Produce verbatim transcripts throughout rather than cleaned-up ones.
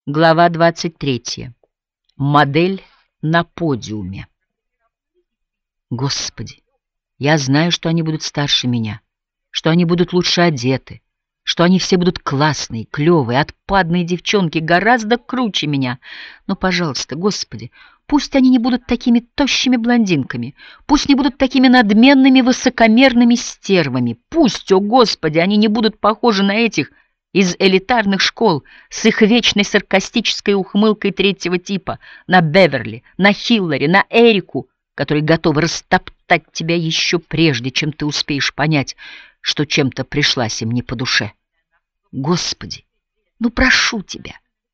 Глава двадцать третья. Модель на подиуме. Господи, я знаю, что они будут старше меня, что они будут лучше одеты, что они все будут классные, клевые, отпадные девчонки, гораздо круче меня. Но, пожалуйста, Господи, пусть они не будут такими тощими блондинками, пусть не будут такими надменными, высокомерными стервами, пусть, о Господи, они не будут похожи на этих из элитарных школ с их вечной саркастической ухмылкой третьего типа, на Беверли, на Хиллари, на Эрику, которые готовы растоптать тебя еще прежде, чем ты успеешь понять, что чем-то пришлась им не по душе. Господи, ну прошу тебя.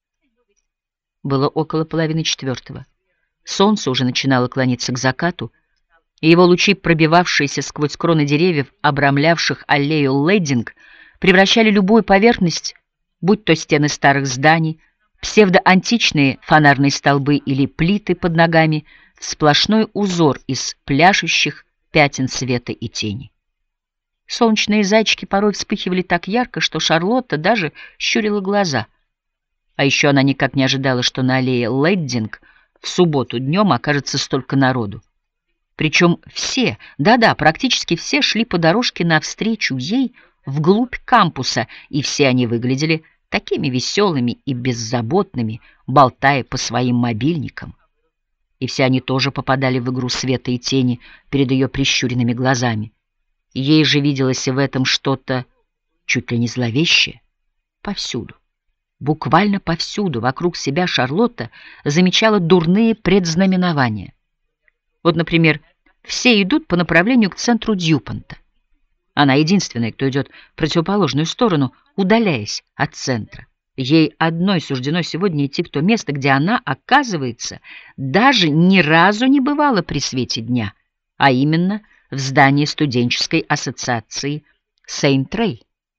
Было около половины четвертого. Солнце уже начинало клониться к закату, и его лучи, пробивавшиеся сквозь кроны деревьев, обрамлявших аллею Лейдинг, превращали любую поверхность, будь то стены старых зданий, псевдоантичные фонарные столбы или плиты под ногами, в сплошной узор из пляшущих пятен света и тени. Солнечные зайчики порой вспыхивали так ярко, что Шарлотта даже щурила глаза. А еще она никак не ожидала, что на аллее Лейдинг в субботу днем окажется столько народу. Причем все, да-да, практически все шли по дорожке навстречу ей вглубь кампуса, и все они выглядели такими веселыми и беззаботными, болтая по своим мобильникам. И все они тоже попадали в игру света и тени перед ее прищуренными глазами. Ей же виделось в этом что-то чуть ли не зловещее. Повсюду, буквально повсюду вокруг себя Шарлотта замечала дурные предзнаменования. Вот, например, все идут по направлению к центру Дьюпонта. Она единственная, кто идет в противоположную сторону, удаляясь от центра. Ей одной суждено сегодня идти в то место, где она, оказывается, даже ни разу не бывала при свете дня, а именно в здании студенческой ассоциации Сейнт-Рэй.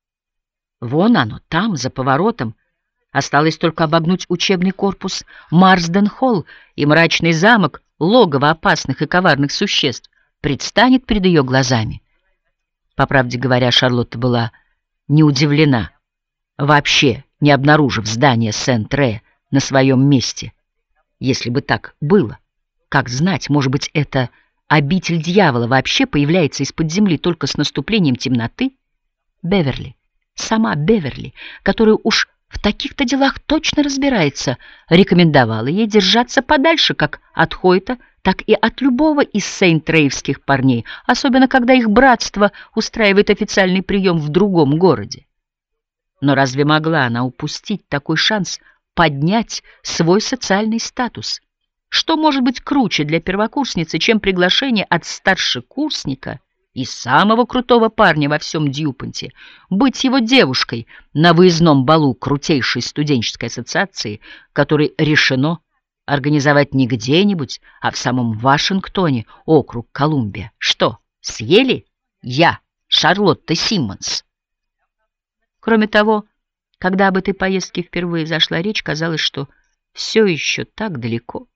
Вон оно, там, за поворотом. Осталось только обогнуть учебный корпус Марсден-Холл, и мрачный замок, логово опасных и коварных существ, предстанет перед ее глазами. По правде говоря, Шарлотта была не удивлена, вообще не обнаружив здание Сент-Рэ на своем месте. Если бы так было, как знать, может быть, эта обитель дьявола вообще появляется из-под земли только с наступлением темноты? Беверли, сама Беверли, которая уж в таких-то делах точно разбирается, рекомендовала ей держаться подальше как от Хойта, так и от любого из сейнт-рейвских парней, особенно когда их братство устраивает официальный прием в другом городе. Но разве могла она упустить такой шанс поднять свой социальный статус? Что может быть круче для первокурсницы, чем приглашение от старшекурсника и самого крутого парня во всем Дьюпонте быть его девушкой на выездном балу крутейшей студенческой ассоциации, которой решено организовать не где-нибудь, а в самом Вашингтоне, округ Колумбия? Что, съели? Я, Шарлотта Симмонс. Кроме того, когда об этой поездке впервые зашла речь, казалось, что все еще так далеко.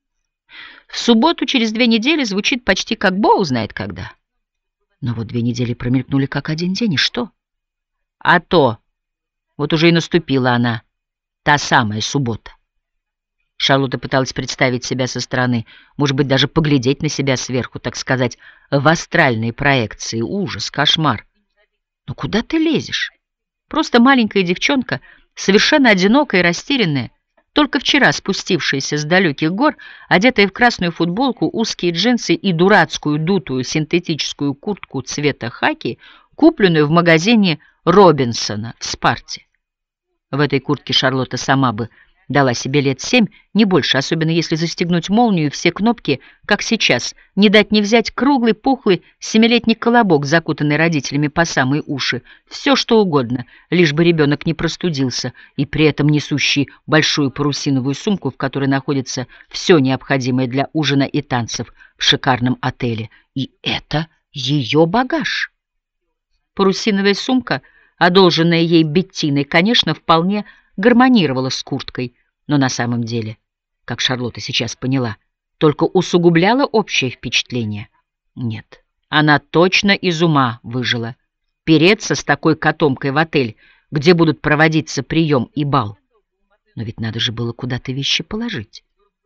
В субботу через две недели звучит почти как Бог знает когда. Но вот две недели промелькнули как один день, и что? А то, вот уже и наступила она, та самая суббота. Шарлотта пыталась представить себя со стороны, может быть, даже поглядеть на себя сверху, так сказать, в астральной проекции. Ужас, кошмар. Ну куда ты лезешь? Просто маленькая девчонка, совершенно одинокая и растерянная, только вчера спустившаяся с далеких гор, одетая в красную футболку, узкие джинсы и дурацкую дутую синтетическую куртку цвета хаки, купленную в магазине Робинсона в Спарте. В этой куртке Шарлотта сама бы дала себе лет семь, не больше, особенно если застегнуть молнию и все кнопки, как сейчас, не дать не взять круглый, пухлый семилетний колобок, закутанный родителями по самые уши, все что угодно, лишь бы ребенок не простудился, и при этом несущий большую парусиновую сумку, в которой находится все необходимое для ужина и танцев в шикарном отеле. И это ее багаж. Парусиновая сумка, одолженная ей Беттиной, конечно, вполне гармонировала с курткой, но на самом деле, как Шарлотта сейчас поняла, только усугубляла общее впечатление. Нет, она точно из ума выжила. Переться с такой котомкой в отель, где будут проводиться прием и бал. Но ведь надо же было куда-то вещи положить.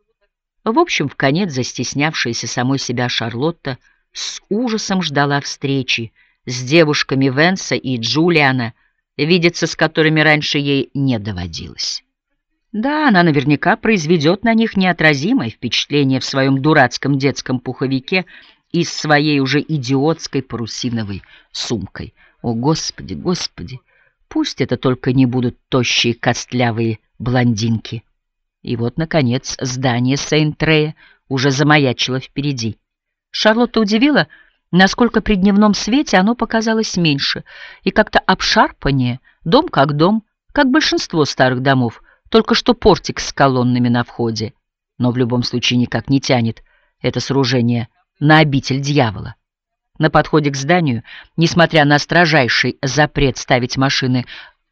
В общем, вконец застеснявшаяся самой себя Шарлотта с ужасом ждала встречи с девушками Венса и Джулиана, видеться с которыми раньше ей не доводилось. Да, она наверняка произведет на них неотразимое впечатление в своем дурацком детском пуховике и с своей уже идиотской парусиновой сумкой. О, Господи, Господи! Пусть это только не будут тощие костлявые блондинки. И вот, наконец, здание Сейнт-Трея уже замаячило впереди. Шарлотта удивила, насколько при дневном свете оно показалось меньше и как-то обшарпаннее, дом как дом, как большинство старых домов, только что портик с колоннами на входе. Но в любом случае никак не тянет это сооружение на обитель дьявола. На подходе к зданию, несмотря на строжайший запрет ставить машины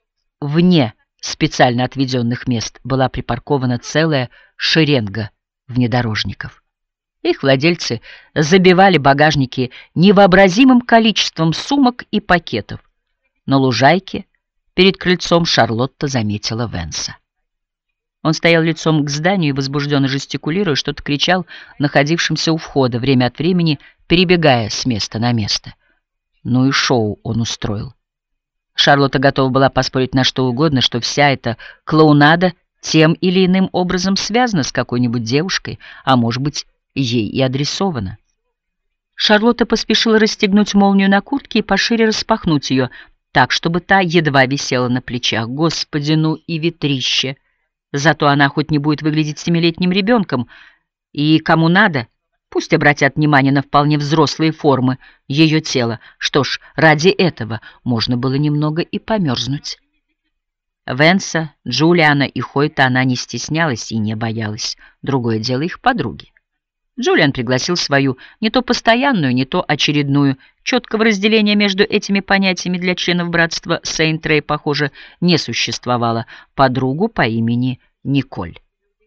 вне специально отведенных мест, была припаркована целая шеренга внедорожников. Их владельцы забивали багажники невообразимым количеством сумок и пакетов. На лужайке перед крыльцом Шарлотта заметила Венса. Он стоял лицом к зданию и, возбужденно жестикулируя, что-то кричал находившимся у входа, время от времени перебегая с места на место. Ну и шоу он устроил. Шарлотта готова была поспорить на что угодно, что вся эта клоунада тем или иным образом связана с какой-нибудь девушкой, а может быть, ей и адресована. Шарлотта поспешила расстегнуть молнию на куртке и пошире распахнуть ее, так, чтобы та едва висела на плечах. Господи, ну и ветрище! Зато она хоть не будет выглядеть семилетним ребенком, и кому надо, пусть обратят внимание на вполне взрослые формы ее тела. Что ж, ради этого можно было немного и померзнуть. Венса, Джулиана и Хойта она не стеснялась и не боялась. Другое дело их подруги. Джулиан пригласил свою не то постоянную, не то очередную. Четкого разделения между этими понятиями для членов братства Сейнт-Трей, похоже, не существовало. Подругу по имени Николь.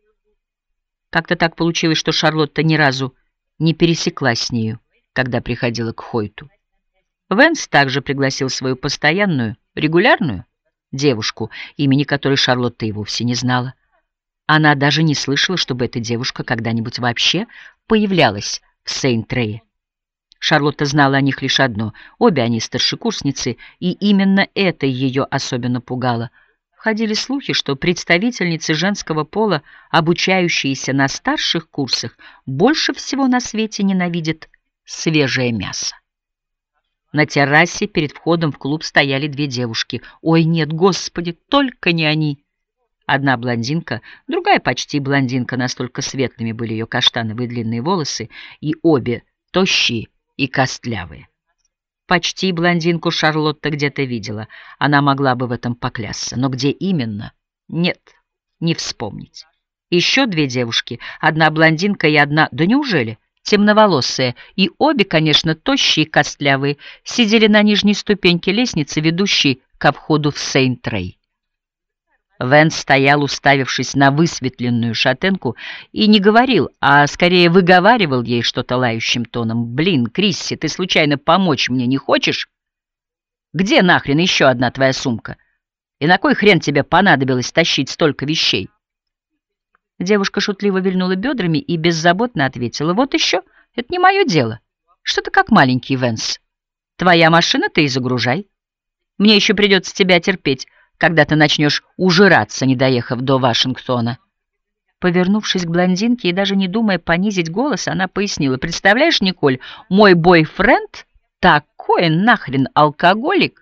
Как-то так получилось, что Шарлотта ни разу не пересеклась с нею, когда приходила к Хойту. Венс также пригласил свою постоянную, регулярную девушку, имени которой Шарлотта и вовсе не знала. Она даже не слышала, чтобы эта девушка когда-нибудь вообще появлялась в Сейнт-Трее. Шарлотта знала о них лишь одно: обе они старшекурсницы, и именно это ее особенно пугало. Ходили слухи, что представительницы женского пола, обучающиеся на старших курсах, больше всего на свете ненавидят свежее мясо. На террасе перед входом в клуб стояли две девушки. Ой, нет, Господи, только не они! Одна блондинка, другая почти блондинка, настолько светлыми были ее каштановые длинные волосы, и обе тощие и костлявые. Почти блондинку Шарлотта где-то видела, она могла бы в этом поклясться, но где именно? Нет, не вспомнить. Еще две девушки, одна блондинка и одна, да неужели, темноволосые, и обе, конечно, тощие и костлявые, сидели на нижней ступеньке лестницы, ведущей ко входу в Сейнт-Трей. Венс стоял, уставившись на высветленную шатенку, и не говорил, а скорее выговаривал ей что-то лающим тоном. «Блин, Крисси, ты случайно помочь мне не хочешь? Где нахрен еще одна твоя сумка? И на кой хрен тебе понадобилось тащить столько вещей?» Девушка шутливо вильнула бедрами и беззаботно ответила: «Вот еще, это не мое дело. Что ты как маленький, Венс? Твоя машина, ты и загружай. Мне еще придется тебя терпеть, когда ты начнешь ужираться, не доехав до Вашингтона». Повернувшись к блондинке и даже не думая понизить голос, она пояснила: «Представляешь, Николь, мой бойфренд такой нахрен алкоголик».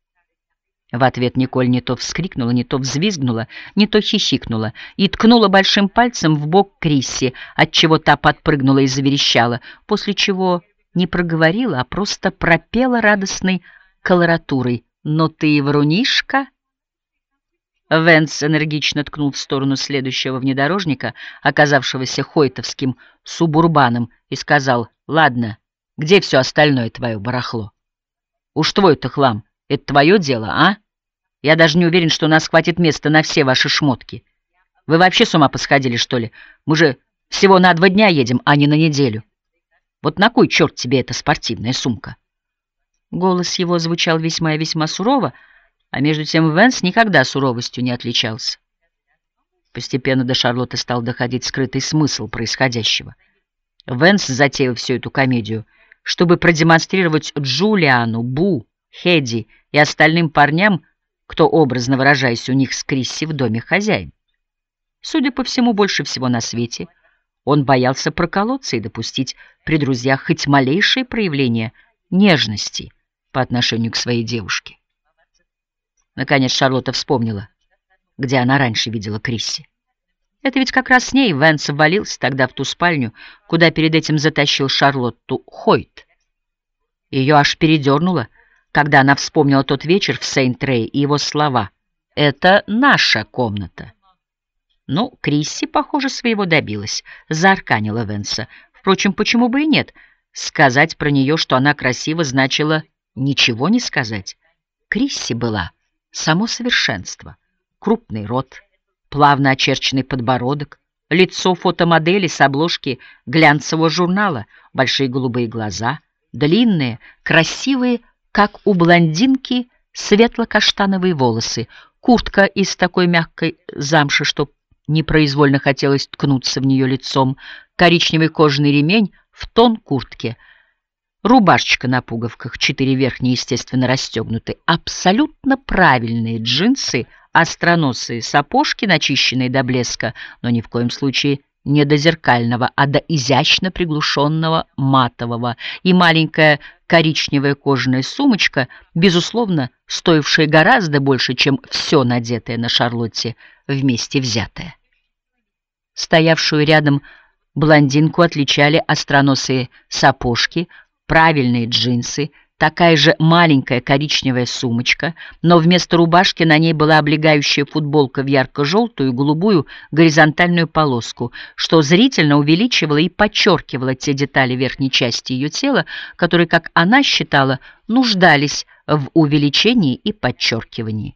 В ответ Николь не то вскрикнула, не то взвизгнула, не то хихикнула и ткнула большим пальцем в бок Крисси, отчего та подпрыгнула и заверещала, после чего не проговорила, а просто пропела радостной колоратурой: «Но ты и врунишка». Венс энергично ткнул в сторону следующего внедорожника, оказавшегося хойтовским субурбаном, и сказал: «Ладно, где все остальное твое барахло? Уж твой-то хлам, это твое дело, а? Я даже не уверен, что у нас хватит места на все ваши шмотки. Вы вообще с ума посходили, что ли? Мы же всего на два дня едем, а не на неделю. Вот на кой черт тебе эта спортивная сумка?» Голос его звучал весьма и весьма сурово, а между тем Венс никогда суровостью не отличался. Постепенно до Шарлотты стал доходить скрытый смысл происходящего. Вэнс затеял всю эту комедию, чтобы продемонстрировать Джулиану, Бу, Хедди и остальным парням, кто, образно выражаясь, у них с Крисси в доме хозяин. Судя по всему, больше всего на свете он боялся проколоться и допустить при друзьях хоть малейшее проявление нежности по отношению к своей девушке. Наконец Шарлотта вспомнила, где она раньше видела Крисси. Это ведь как раз с ней Вэнс ввалился тогда в ту спальню, куда перед этим затащил Шарлотту Хойт. Ее аж передернуло, когда она вспомнила тот вечер в Сейнт-Трей и его слова: «Это наша комната». Ну, Крисси, похоже, своего добилась, заарканила Вэнса. Впрочем, почему бы и нет? Сказать про нее, что она красива, значило ничего не сказать. Крисси была само совершенство. Крупный рот, плавно очерченный подбородок, лицо фотомодели с обложки глянцевого журнала, большие голубые глаза, длинные, красивые, как у блондинки, светло-каштановые волосы, куртка из такой мягкой замши, что непроизвольно хотелось ткнуться в нее лицом, коричневый кожаный ремень в тон куртки, рубашечка на пуговках, четыре верхние, естественно, расстегнуты, абсолютно правильные джинсы, остроносые сапожки, начищенные до блеска, но ни в коем случае не до зеркального, а до изящно приглушенного матового, и маленькая коричневая кожаная сумочка, безусловно, стоившая гораздо больше, чем все надетое на Шарлотте вместе взятое. Стоявшую рядом блондинку отличали остроносые сапожки, правильные джинсы, такая же маленькая коричневая сумочка, но вместо рубашки на ней была облегающая футболка в ярко-желтую и голубую горизонтальную полоску, что зрительно увеличивало и подчеркивало те детали верхней части ее тела, которые, как она считала, нуждались в увеличении и подчеркивании.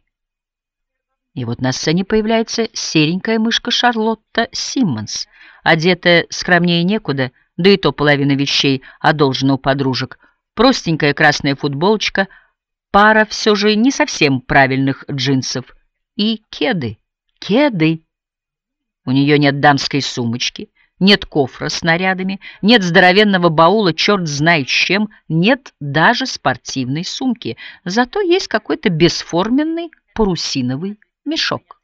И вот на сцене появляется серенькая мышка Шарлотта Симмонс, одетая скромнее некуда, да и то половина вещей одолжена у подружек. Простенькая красная футболочка, пара все же не совсем правильных джинсов и кеды. Кеды! У нее нет дамской сумочки, нет кофра с нарядами, нет здоровенного баула, черт знает с чем, нет даже спортивной сумки. Зато есть какой-то бесформенный парусиновый мешок.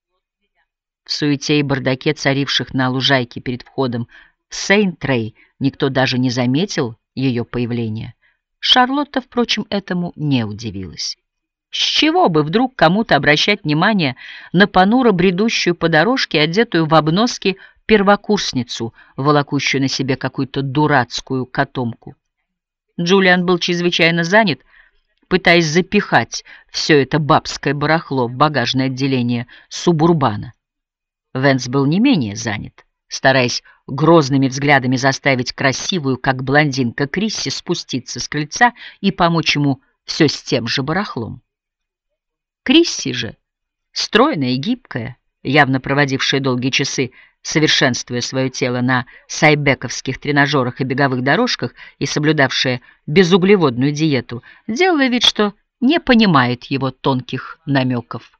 В суете и бардаке, царивших на лужайке перед входом в Сейнт-Трей, никто даже не заметил ее появления. Шарлотта, впрочем, этому не удивилась. С чего бы вдруг кому-то обращать внимание на понуро бредущую по дорожке, одетую в обноски первокурсницу, волокущую на себе какую-то дурацкую котомку? Джулиан был чрезвычайно занят, пытаясь запихать все это бабское барахло в багажное отделение субурбана. Вэнс был не менее занят, стараясь грозными взглядами заставить красивую, как блондинка Крисси, спуститься с крыльца и помочь ему все с тем же барахлом. Крисси же, стройная и гибкая, явно проводившая долгие часы, совершенствуя свое тело на сайбековских тренажерах и беговых дорожках и соблюдавшая безуглеводную диету, делала вид, что не понимает его тонких намеков.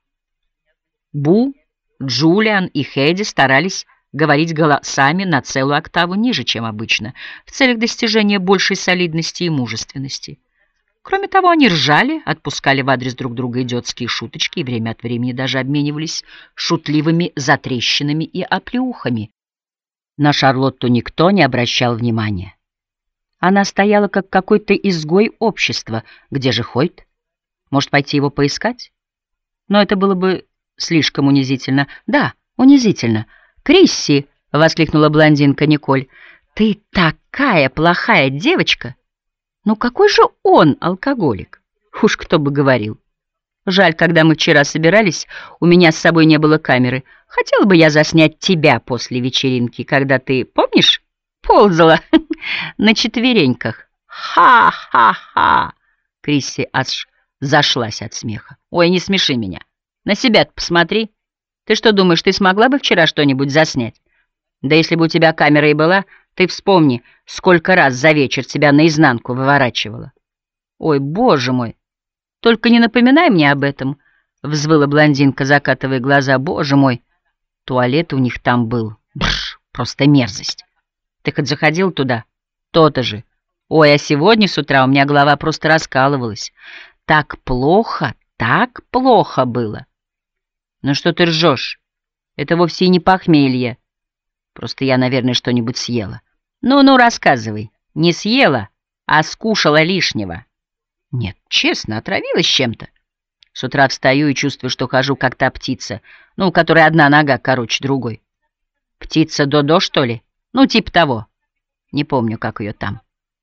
Бу, Джулиан и Хедди старались говорить голосами на целую октаву ниже, чем обычно, в целях достижения большей солидности и мужественности. Кроме того, они ржали, отпускали в адрес друг друга идиотские шуточки и время от времени даже обменивались шутливыми затрещинами и оплеухами. На Шарлотту никто не обращал внимания. Она стояла как какой-то изгой общества. Где же Хойт? Может, пойти его поискать? Но это было бы слишком унизительно. Да, унизительно. «Крисси!» — воскликнула блондинка Николь. «Ты такая плохая девочка! Ну какой же он алкоголик? Уж кто бы говорил. Жаль, когда мы вчера собирались, у меня с собой не было камеры. Хотела бы я заснять тебя после вечеринки, когда ты, помнишь, ползала на четвереньках. Ха-ха-ха!» Крисси аж зашлась от смеха. «Ой, не смеши меня. На себя-то посмотри. Ты что думаешь, ты смогла бы вчера что-нибудь заснять? Да если бы у тебя камера и была, ты вспомни, сколько раз за вечер тебя наизнанку выворачивала». «Ой, боже мой! Только не напоминай мне об этом!» — взвыла блондинка, закатывая глаза. «Боже мой! Туалет у них там был. Бррр, просто мерзость. Ты хоть заходил туда? То-то же. Ой, а сегодня с утра у меня голова просто раскалывалась. Так плохо, так плохо было. Ну что ты ржешь? Это вовсе и не похмелье. Просто я, наверное, что-нибудь съела. Ну-ну, рассказывай. Не съела, а скушала лишнего. Нет, честно, отравилась чем-то. С утра встаю и чувствую, что хожу как та птица, ну, у которой одна нога короче другой. Птица Додо, что ли? Ну, типа того. Не помню, как ее там.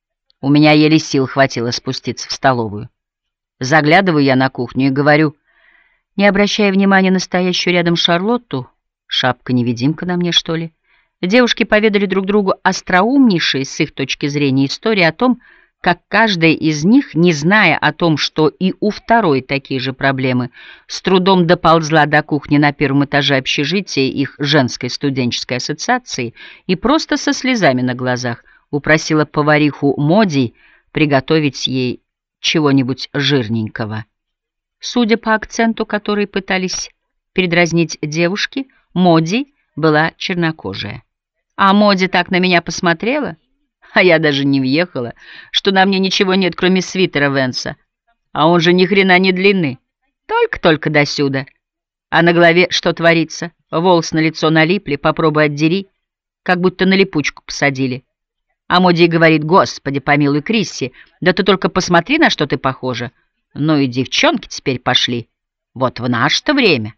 У меня еле сил хватило спуститься в столовую. Заглядываю я на кухню и говорю, не обращая внимания на стоящую рядом Шарлотту, шапка-невидимка на мне, что ли, девушки поведали друг другу остроумнейшие с их точки зрения истории о том, как каждая из них, не зная о том, что и у второй такие же проблемы, с трудом доползла до кухни на первом этаже общежития их женской студенческой ассоциации и просто со слезами на глазах упросила повариху Моди приготовить ей чего-нибудь жирненького. Судя по акценту, который пытались передразнить девушки, Моди была чернокожая. А Моди так на меня посмотрела, а я даже не въехала, что на мне ничего нет, кроме свитера Венса, а он же ни хрена не длинный, только-только досюда. А на голове что творится? Волос на лицо налипли, попробуй отдери, как будто на липучку посадили. А Моди говорит, господи, помилуй, Крисси, да ты только посмотри, на что ты похожа. Ну и девчонки теперь пошли, вот в наше-то время.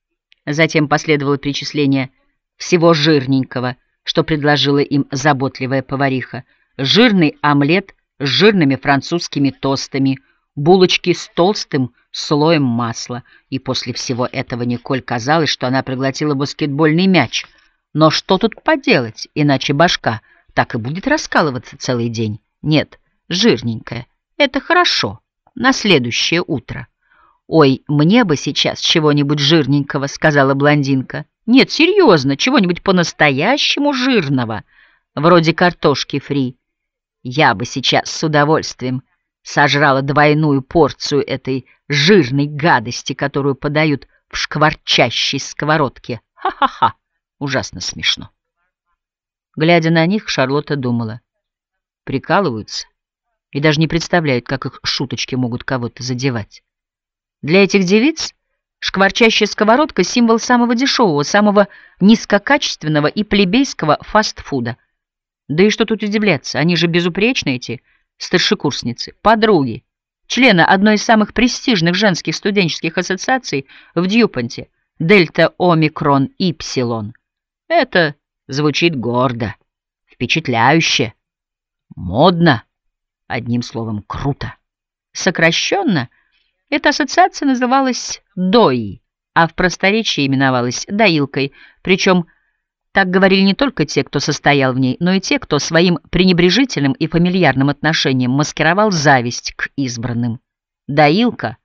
Затем последовало перечисление всего жирненького, что предложила им заботливая повариха. Жирный омлет с жирными французскими тостами, булочки с толстым слоем масла. И после всего этого Николь казалось, что она проглотила баскетбольный мяч. Но что тут поделать, иначе башка так и будет раскалываться целый день. Нет, жирненькая, это хорошо, на следующее утро. «Ой, мне бы сейчас чего-нибудь жирненького», — сказала блондинка. «Нет, серьезно, чего-нибудь по-настоящему жирного, вроде картошки фри. Я бы сейчас с удовольствием сожрала двойную порцию этой жирной гадости, которую подают в шкварчащей сковородке. Ха-ха-ха, ужасно смешно». Глядя на них, Шарлотта думала, прикалываются и даже не представляют, как их шуточки могут кого-то задевать. Для этих девиц шкварчащая сковородка — символ самого дешевого, самого низкокачественного и плебейского фастфуда. Да и что тут удивляться, они же безупречные, эти старшекурсницы, подруги, члены одной из самых престижных женских студенческих ассоциаций в Дьюпонте, Дельта Омикрон Ипсилон. Это звучит гордо, впечатляюще, модно, одним словом, круто. Сокращенно эта ассоциация называлась ДОИ, а в просторечии именовалась доилкой, причем так говорили не только те, кто состоял в ней, но и те, кто своим пренебрежительным и фамильярным отношением маскировал зависть к избранным. Доилка,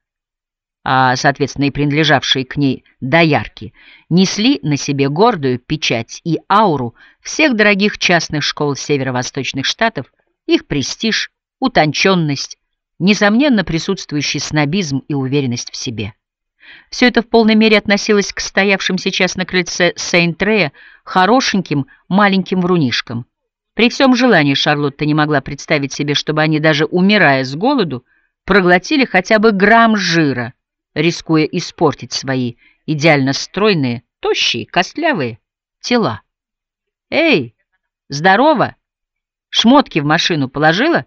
а, соответственно, и принадлежавшие к ней доярки, несли на себе гордую печать и ауру всех дорогих частных школ северо-восточных штатов, их престиж, утонченность, несомненно присутствующий снобизм и уверенность в себе. Все это в полной мере относилось к стоявшим сейчас на крыльце Сейнт-Рея хорошеньким маленьким врунишкам. При всем желании Шарлотта не могла представить себе, чтобы они, даже умирая с голоду, проглотили хотя бы грамм жира, рискуя испортить свои идеально стройные, тощие, костлявые тела. «Эй, здорово! Шмотки в машину положила?»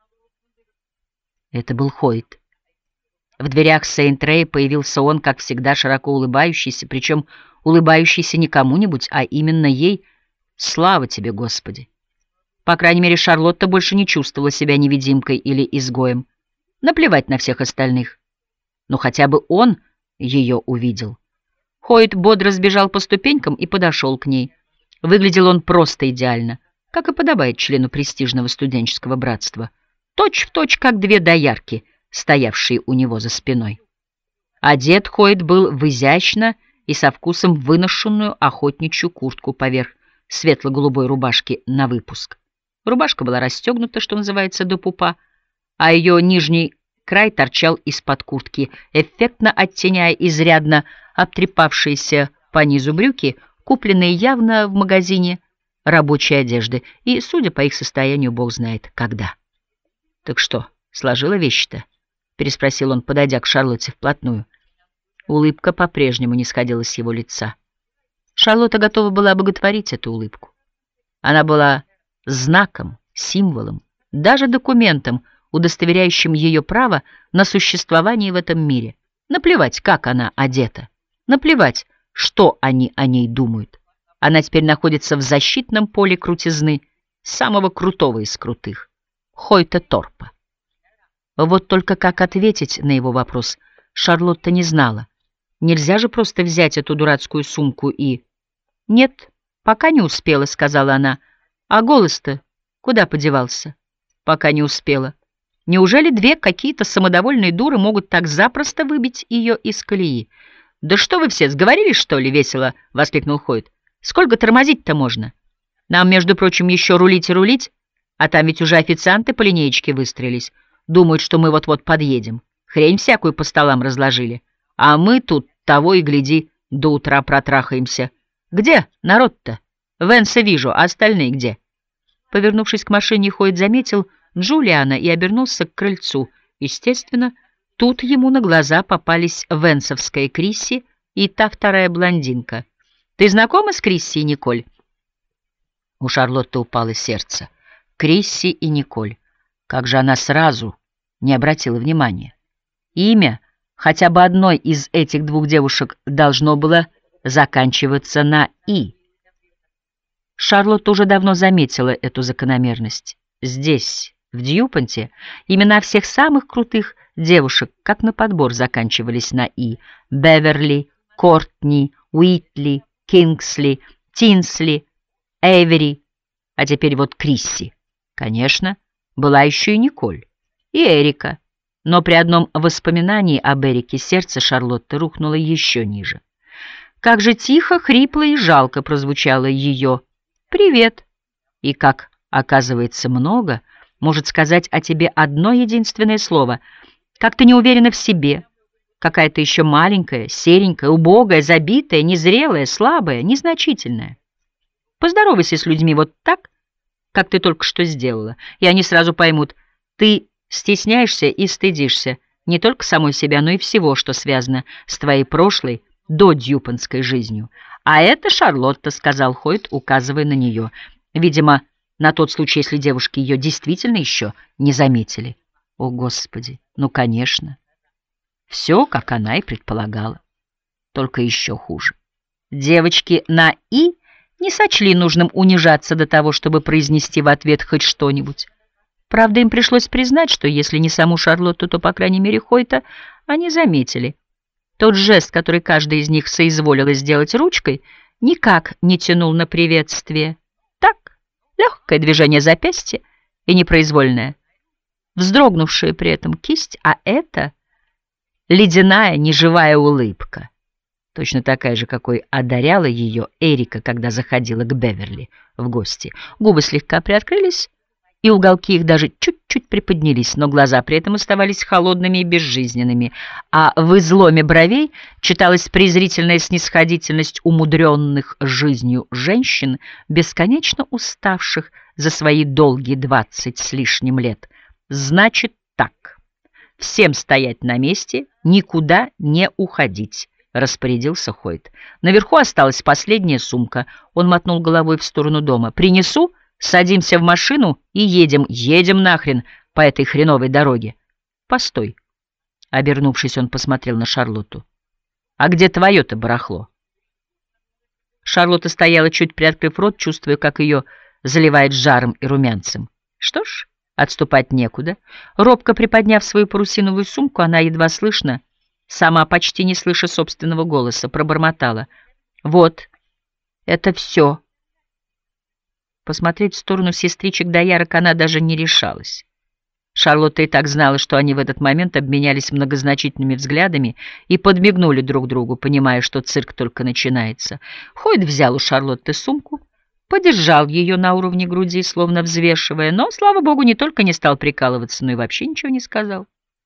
Это был Хойт. В дверях Сейнт-Рея появился он, как всегда, широко улыбающийся, причем улыбающийся не кому-нибудь, а именно ей. Слава тебе, Господи! По крайней мере, Шарлотта больше не чувствовала себя невидимкой или изгоем. Наплевать на всех остальных. Но хотя бы он ее увидел. Хойт бодро сбежал по ступенькам и подошел к ней. Выглядел он просто идеально, как и подобает члену престижного студенческого братства. Точь в точь, как две доярки, стоявшие у него за спиной. Одет Хойт был в изящно и со вкусом выношенную охотничью куртку поверх светло-голубой рубашки на выпуск. Рубашка была расстегнута, что называется, до пупа, а ее нижний край торчал из-под куртки, эффектно оттеняя изрядно обтрепавшиеся по низу брюки, купленные явно в магазине рабочей одежды, и, судя по их состоянию, бог знает когда. «Так что, сложила вещи-то?» — переспросил он, подойдя к Шарлотте вплотную. Улыбка по-прежнему не сходила с его лица. Шарлотта готова была боготворить эту улыбку. Она была знаком, символом, даже документом, удостоверяющим ее право на существование в этом мире. Наплевать, как она одета, наплевать, что они о ней думают. Она теперь находится в защитном поле крутизны, самого крутого из крутых — Хойта Торпа. Вот только как ответить на его вопрос Шарлотта не знала. Нельзя же просто взять эту дурацкую сумку и... «Нет, пока не успела», — сказала она. «А голос-то куда подевался?» «Пока не успела». Неужели две какие-то самодовольные дуры могут так запросто выбить ее из колеи? «Да что вы все, сговорились, что ли?» — весело воскликнул Хойт. «Сколько тормозить-то можно? Нам, между прочим, еще рулить и рулить, а там ведь уже официанты по линеечке выстроились. Думают, что мы вот-вот подъедем. Хрень всякую по столам разложили. А мы тут того и гляди, до утра протрахаемся. Где народ-то? Венса вижу, а остальные где?» Повернувшись к машине, Хойт заметил Джулиана и обернулся к крыльцу. Естественно, тут ему на глаза попались венсовская Крисси и та вторая блондинка. «Ты знакома с Крисси и Николь?» У Шарлотты упало сердце. Крисси и Николь. Как же она сразу не обратила внимания. Имя хотя бы одной из этих двух девушек должно было заканчиваться на «и». Шарлотта уже давно заметила эту закономерность. Здесь, в Дьюпонте, имена всех самых крутых девушек, как на подбор, заканчивались на «и». Беверли, Кортни, Уитли, Кингсли, Тинсли, Эйвери, а теперь вот Крисси. Конечно, была еще и Николь, и Эрика, но при одном воспоминании об Эрике сердце Шарлотты рухнуло еще ниже. Как же тихо, хрипло и жалко прозвучало ее «Привет!» И, как оказывается, много может сказать о тебе одно единственное слово. Как ты не уверена в себе, какая-то еще маленькая, серенькая, убогая, забитая, незрелая, слабая, незначительная. Поздоровайся с людьми вот так, как ты только что сделала, и они сразу поймут, ты стесняешься и стыдишься не только самой себя, но и всего, что связано с твоей прошлой, до дьюпонской жизнью. А это Шарлотта, — сказал Хойт, указывая на нее. Видимо, на тот случай, если девушки ее действительно еще не заметили. О, Господи, ну, конечно. Все, как она и предполагала. Только еще хуже. Девочки на «и» не сочли нужным унижаться до того, чтобы произнести в ответ хоть что-нибудь. Правда, им пришлось признать, что если не саму Шарлотту, то, по крайней мере, Хойта они заметили. Тот жест, который каждый из них соизволила сделать ручкой, никак не тянул на приветствие. Так, легкое движение запястья и непроизвольное, вздрогнувшая при этом кисть, а это ледяная неживая улыбка, точно такая же, какой одаряла ее Эрика, когда заходила к Беверли в гости. Губы слегка приоткрылись, и уголки их даже чуть-чуть приподнялись, но глаза при этом оставались холодными и безжизненными, а в изломе бровей читалась презрительная снисходительность умудренных жизнью женщин, бесконечно уставших за свои долгие двадцать с лишним лет. «Значит так, всем стоять на месте, никуда не уходить», — распорядился Хойт. «Наверху осталась последняя сумка». Он мотнул головой в сторону дома. «Принесу? Садимся в машину и едем, едем нахрен по этой хреновой дороге». «Постой». Обернувшись, он посмотрел на Шарлотту. «А где твое-то барахло?» Шарлотта стояла, чуть приоткрыв рот, чувствуя, как ее заливает жаром и румянцем. Что ж, отступать некуда. Робко приподняв свою парусиновую сумку, она едва слышно, сама почти не слыша собственного голоса, пробормотала. «Вот, это все». Посмотреть в сторону сестричек-доярок она даже не решалась. Шарлотта и так знала, что они в этот момент обменялись многозначительными взглядами и подмигнули друг другу, понимая, что цирк только начинается. Хойт взял у Шарлотты сумку, подержал ее на уровне груди, словно взвешивая, но, слава богу, не только не стал прикалываться, но и вообще ничего не сказал.